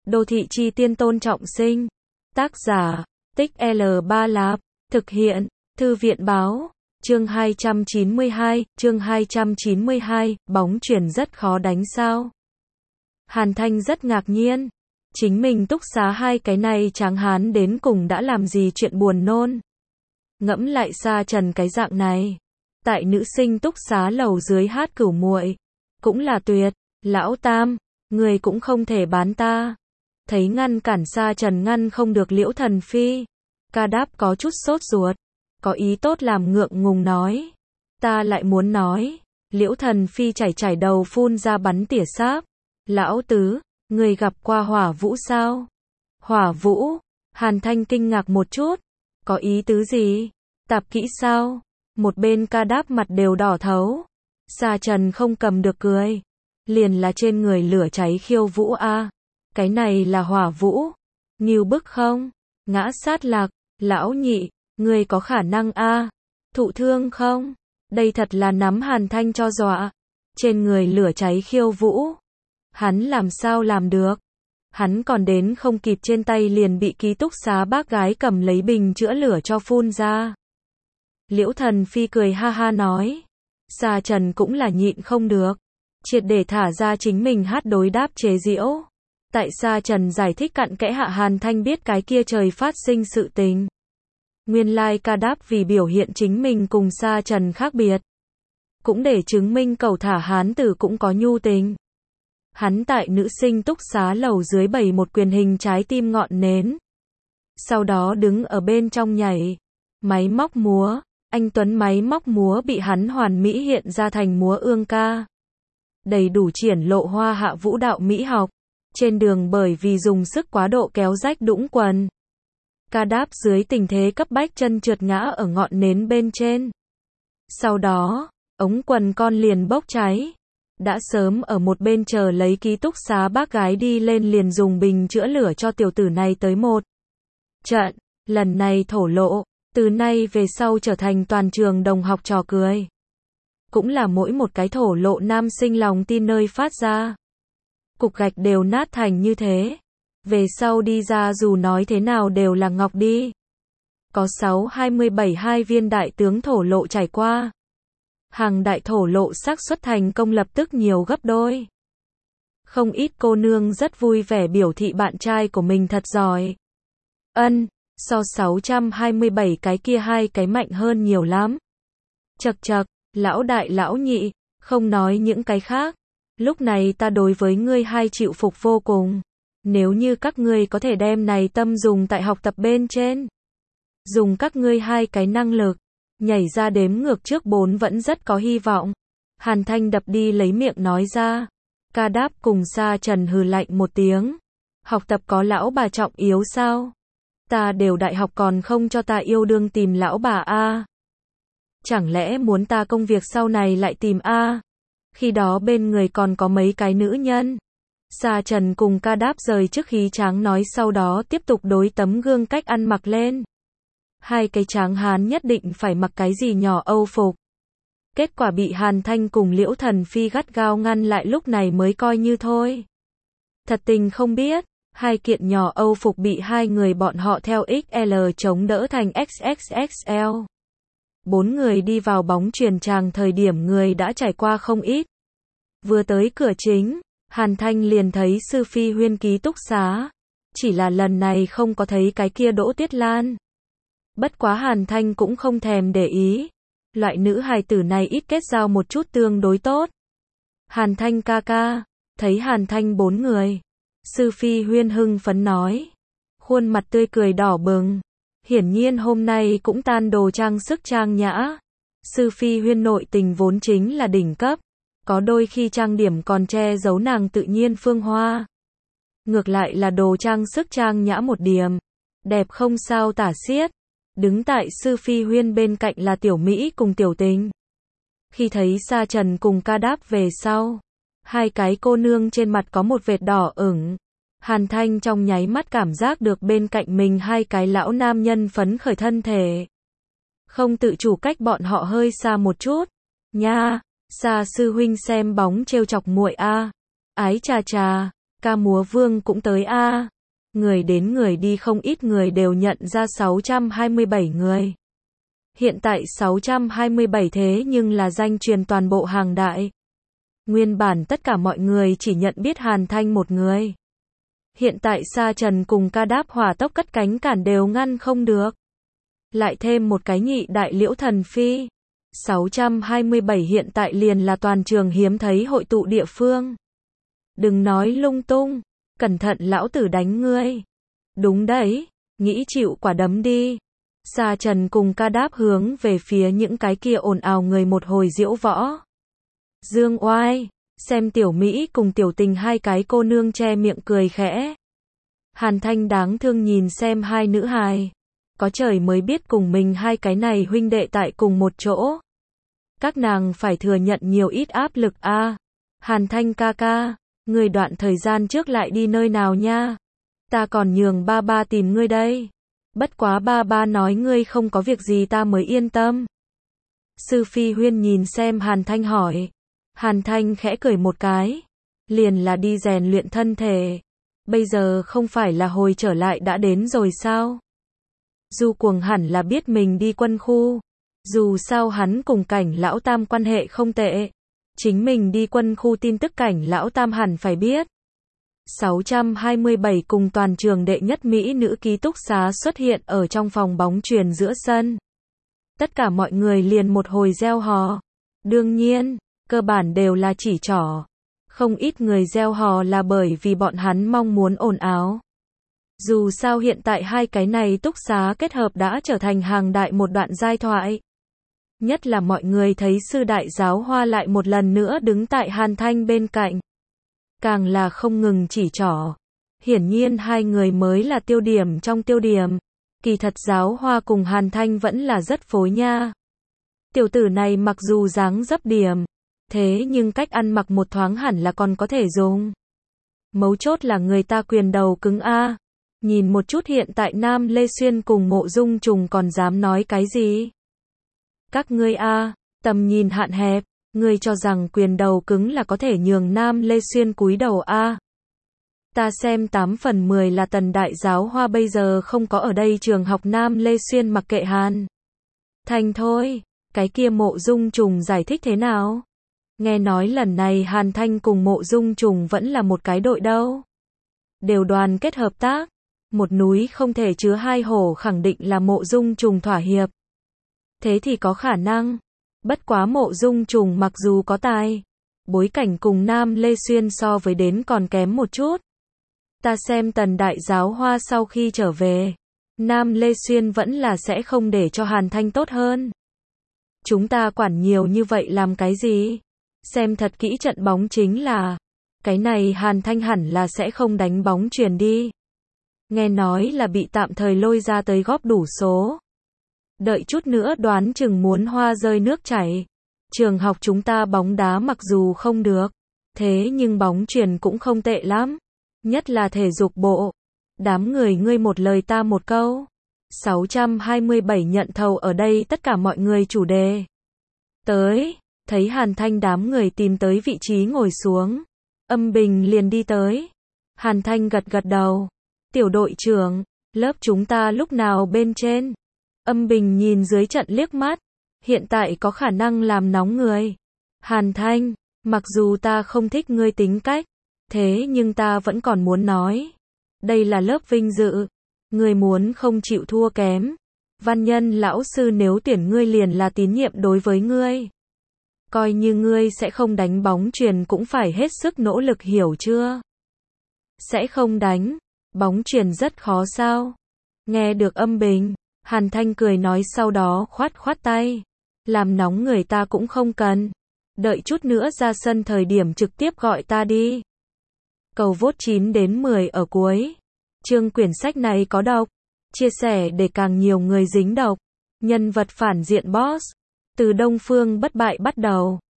Đô thị chi tiên Tôn Trọng Sinh. Tác giả, Tích L3 Lạp. Thực hiện, Thư viện báo. Chương 292, bóng chuyền rất khó đánh sao? Hàn Thanh rất ngạc nhiên. Chính mình túc xá hai cái này tráng hán đến cùng đã làm gì chuyện buồn nôn. Ngẫm lại Sa Trần cái dạng này. Tại nữ sinh túc xá lầu dưới hát cửu muội. Cũng là tuyệt. Lão Tam, người cũng không thể bán ta. Thấy ngăn cản Sa Trần ngăn không được Liễu Thần Phi. Ca Đáp có chút sốt ruột. Có ý tốt làm ngượng ngùng nói. Ta lại muốn nói. Liễu Thần Phi chảy đầu phun ra bắn tỉa sáp. Lão Tứ, người gặp qua Hỏa Vũ sao? Hỏa Vũ? Hàn Thanh kinh ngạc một chút. Có ý tứ gì? Tạp kỹ sao? Một bên Ca Đáp mặt đều đỏ thấu. Sa Trần không cầm được cười. Liền là trên người lửa cháy khiêu vũ a. Cái này là Hỏa Vũ. Ngưu bức không? Ngã sát lạc. Lão Nhị, người có khả năng a. Thụ thương không? Đây thật là nắm Hàn Thanh cho dọa. Trên người lửa cháy khiêu vũ. Hắn làm sao làm được? Hắn còn đến không kịp trên tay liền bị ký túc xá bác gái cầm lấy bình chữa lửa cho phun ra. Liễu Thần Phi cười ha ha nói. Sa Trần cũng là nhịn không được. Triệt để thả ra chính mình hát đối đáp chế giễu. Tại Sa Trần giải thích cặn kẽ hạ Hàn Thanh biết cái kia trời phát sinh sự tình. Nguyên lai Ca Đáp vì biểu hiện chính mình cùng Sa Trần khác biệt. Cũng để chứng minh cầu thả hán tử cũng có nhu tình. Hắn tại nữ sinh túc xá lầu dưới bày một quyền hình trái tim ngọn nến. Sau đó đứng ở bên trong nhảy. Máy móc múa. Anh Tuấn máy móc múa bị hắn hoàn mỹ hiện ra thành múa ương ca. Đầy đủ triển lộ hoa hạ vũ đạo mỹ học. Trên đường bởi vì dùng sức quá độ kéo rách đũng quần. Ca Đáp dưới tình thế cấp bách chân trượt ngã ở ngọn nến bên trên. Sau đó, ống quần con liền bốc cháy. Đã sớm ở một bên chờ lấy ký túc xá bác gái đi lên liền dùng bình chữa lửa cho tiểu tử này tới một trận. Lần này thổ lộ, từ nay về sau trở thành toàn trường đồng học trò cười. Cũng là mỗi một cái thổ lộ nam sinh lòng tin nơi phát ra. Cục gạch đều nát thành như thế. Về sau đi ra dù nói thế nào đều là ngọc đi. Có 627 viên đại tướng thổ lộ trải qua. Hàng đại thổ lộ xác suất thành công lập tức nhiều gấp đôi. Không ít cô nương rất vui vẻ biểu thị bạn trai của mình thật giỏi. So 627 cái kia hai cái mạnh hơn nhiều lắm. Chậc chậc, lão đại lão nhị, không nói những cái khác. Lúc này ta đối với ngươi hai chịu phục vô cùng. Nếu như các ngươi có thể đem này tâm dùng tại học tập bên trên. Dùng các ngươi hai cái năng lực. Nhảy ra đếm ngược trước 4 vẫn rất có hy vọng. Hàn Thanh đập đi lấy miệng nói ra. Ca Đáp cùng Sa Trần hừ lạnh một tiếng. Học tập có lão bà trọng yếu sao? Ta đều đại học còn không cho ta yêu đương tìm lão bà a. Chẳng lẽ muốn ta công việc sau này lại tìm a? Khi đó bên người còn có mấy cái nữ nhân. Sa Trần cùng Ca Đáp rời trước khí tráng nói sau đó tiếp tục đối tấm gương cách ăn mặc lên. Hai cái tráng hán nhất định phải mặc cái gì nhỏ Âu phục. Kết quả bị Hàn Thanh cùng Liễu Thần Phi gắt gao ngăn lại lúc này mới coi như thôi. Thật tình không biết, hai kiện nhỏ Âu phục bị hai người bọn họ theo XL chống đỡ thành XXXL. 4 người đi vào bóng chuyền tràng thời điểm người đã trải qua không ít. Vừa tới cửa chính, Hàn Thanh liền thấy Sư Phi Huyên ký túc xá. Chỉ là lần này không có thấy cái kia Đỗ Tiết Lan. Bất quá Hàn Thanh cũng không thèm để ý. Loại nữ hài tử này ít kết giao một chút tương đối tốt. Hàn Thanh ca ca, thấy Hàn Thanh 4 người. Sư Phi Huyên hưng phấn nói. Khuôn mặt tươi cười đỏ bừng. Hiển nhiên hôm nay cũng tan đồ trang sức trang nhã. Sư Phi Huyên nội tình vốn chính là đỉnh cấp. Có đôi khi trang điểm còn che giấu nàng tự nhiên phương hoa. Ngược lại là đồ trang sức trang nhã một điểm. Đẹp không sao tả xiết. Đứng tại Sư Phi Huyên bên cạnh là Tiểu Mỹ cùng Tiểu Tình. Khi thấy Sa Trần cùng Ca Đáp về sau. Hai cái cô nương trên mặt có một vệt đỏ ửng. Hàn Thanh trong nháy mắt cảm giác được bên cạnh mình hai cái lão nam nhân phấn khởi thân thể. Không tự chủ cách bọn họ hơi xa một chút. Nha, Sa sư huynh xem bóng trêu chọc muội a. Ái chà chà, Ca múa vương cũng tới a. Người đến người đi không ít người đều nhận ra 627 người. Hiện tại 627 thế nhưng là danh truyền toàn bộ Hàng Đại. Nguyên bản tất cả mọi người chỉ nhận biết Hàn Thanh một người. Hiện tại Sa Trần cùng Ca Đáp hỏa tốc cất cánh cản đều ngăn không được. Lại thêm một cái nhị đại Liễu Thần Phi. 627 hiện tại liền là toàn trường hiếm thấy hội tụ địa phương. Đừng nói lung tung, cẩn thận lão tử đánh ngươi. Đúng đấy, nghĩ chịu quả đấm đi. Sa Trần cùng Ca Đáp hướng về phía những cái kia ồn ào người một hồi diễu võ. Dương Oai, xem Tiểu Mỹ cùng Tiểu Tình hai cái cô nương che miệng cười khẽ. Hàn Thanh đáng thương nhìn xem hai nữ hài. Có trời mới biết cùng mình hai cái này huynh đệ tại cùng một chỗ. Các nàng phải thừa nhận nhiều ít áp lực a. Hàn Thanh ca ca, người đoạn thời gian trước lại đi nơi nào nha? Ta còn nhường ba ba tìm ngươi đây. Bất quá ba ba nói ngươi không có việc gì ta mới yên tâm. Sư Phi Huyên nhìn xem Hàn Thanh hỏi. Hàn Thanh khẽ cười một cái. Liền là đi rèn luyện thân thể. Bây giờ không phải là hồi trở lại đã đến rồi sao? Du Cuồng hẳn là biết mình đi quân khu. Dù sao hắn cùng Cảnh Lão Tam quan hệ không tệ. Chính mình đi quân khu tin tức Cảnh Lão Tam hẳn phải biết. 627 cùng toàn trường đệ nhất mỹ nữ ký túc xá xuất hiện ở trong phòng bóng chuyền giữa sân. Tất cả mọi người liền một hồi reo hò. Đương nhiên, cơ bản đều là chỉ trỏ. Không ít người reo hò là bởi vì bọn hắn mong muốn ồn ào. Dù sao hiện tại hai cái này túc xá kết hợp đã trở thành Hàng Đại một đoạn giai thoại. Nhất là mọi người thấy sư đại giáo hoa lại một lần nữa đứng tại Hàn Thanh bên cạnh. Càng là không ngừng chỉ trỏ. Hiển nhiên hai người mới là tiêu điểm trong tiêu điểm. Kỳ thật giáo hoa cùng Hàn Thanh vẫn là rất phối nha. Tiểu tử này mặc dù dáng dấp điểm, thế nhưng cách ăn mặc một thoáng hẳn là còn có thể dùng. Mấu chốt là người ta quyền đầu cứng a. Nhìn một chút hiện tại Nam Lê Xuyên cùng Mộ Dung Trùng còn dám nói cái gì? Các ngươi a, tầm nhìn hạn hẹp, ngươi cho rằng quyền đầu cứng là có thể nhường Nam Lê Xuyên cúi đầu a? Ta xem 8 phần 10 là Tần đại giáo hoa bây giờ không có ở đây trường học Nam Lê Xuyên mặc kệ Hàn Thanh thôi, cái kia Mộ Dung Trùng giải thích thế nào? Nghe nói lần này Hàn Thanh cùng Mộ Dung Trùng vẫn là một cái đội đâu. Đều đoàn kết hợp tác. Một núi không thể chứa hai hổ khẳng định là Mộ Dung Trùng thỏa hiệp. Thế thì có khả năng. Bất quá Mộ Dung Trùng mặc dù có tài, bối cảnh cùng Nam Lê Xuyên so với đến còn kém một chút. Ta xem Tần đại giáo hoa sau khi trở về, Nam Lê Xuyên vẫn là sẽ không để cho Hàn Thanh tốt hơn. Chúng ta quản nhiều như vậy làm cái gì? Xem thật kỹ trận bóng chính là, cái này Hàn Thanh hẳn là sẽ không đánh bóng chuyền đi. Nghe nói là bị tạm thời lôi ra tới góp đủ số. Đợi chút nữa đoán chừng muốn hoa rơi nước chảy. Trường học chúng ta bóng đá mặc dù không được, thế nhưng bóng chuyền cũng không tệ lắm. Nhất là thể dục bộ. Đám người ngươi một lời ta một câu. 627 nhận thầu ở đây tất cả mọi người chủ đề. Tới, thấy Hàn Thanh đám người tìm tới vị trí ngồi xuống. Âm Bình liền đi tới. Hàn Thanh gật gật đầu. Tiểu đội trưởng, lớp chúng ta lúc nào bên trên? Âm Bình nhìn dưới trận liếc mắt. Hiện tại có khả năng làm nóng người. Hàn Thanh, mặc dù ta không thích ngươi tính cách, thế nhưng ta vẫn còn muốn nói. Đây là lớp vinh dự. Ngươi muốn không chịu thua kém. Văn Nhân lão sư nếu tuyển ngươi liền là tín nhiệm đối với ngươi. Coi như ngươi sẽ không đánh bóng chuyền cũng phải hết sức nỗ lực hiểu chưa? Sẽ không đánh. Bóng chuyền rất khó sao? Nghe được Âm Bình, Hàn Thanh cười nói sau đó khoát khoát tay. Làm nóng người ta cũng không cần. Đợi chút nữa ra sân thời điểm trực tiếp gọi ta đi. Cầu vote 9 đến 10 ở cuối. Chương quyển sách này có độc. Chia sẻ để càng nhiều người dính độc. Nhân vật phản diện boss. Từ Đông Phương bất bại bắt đầu.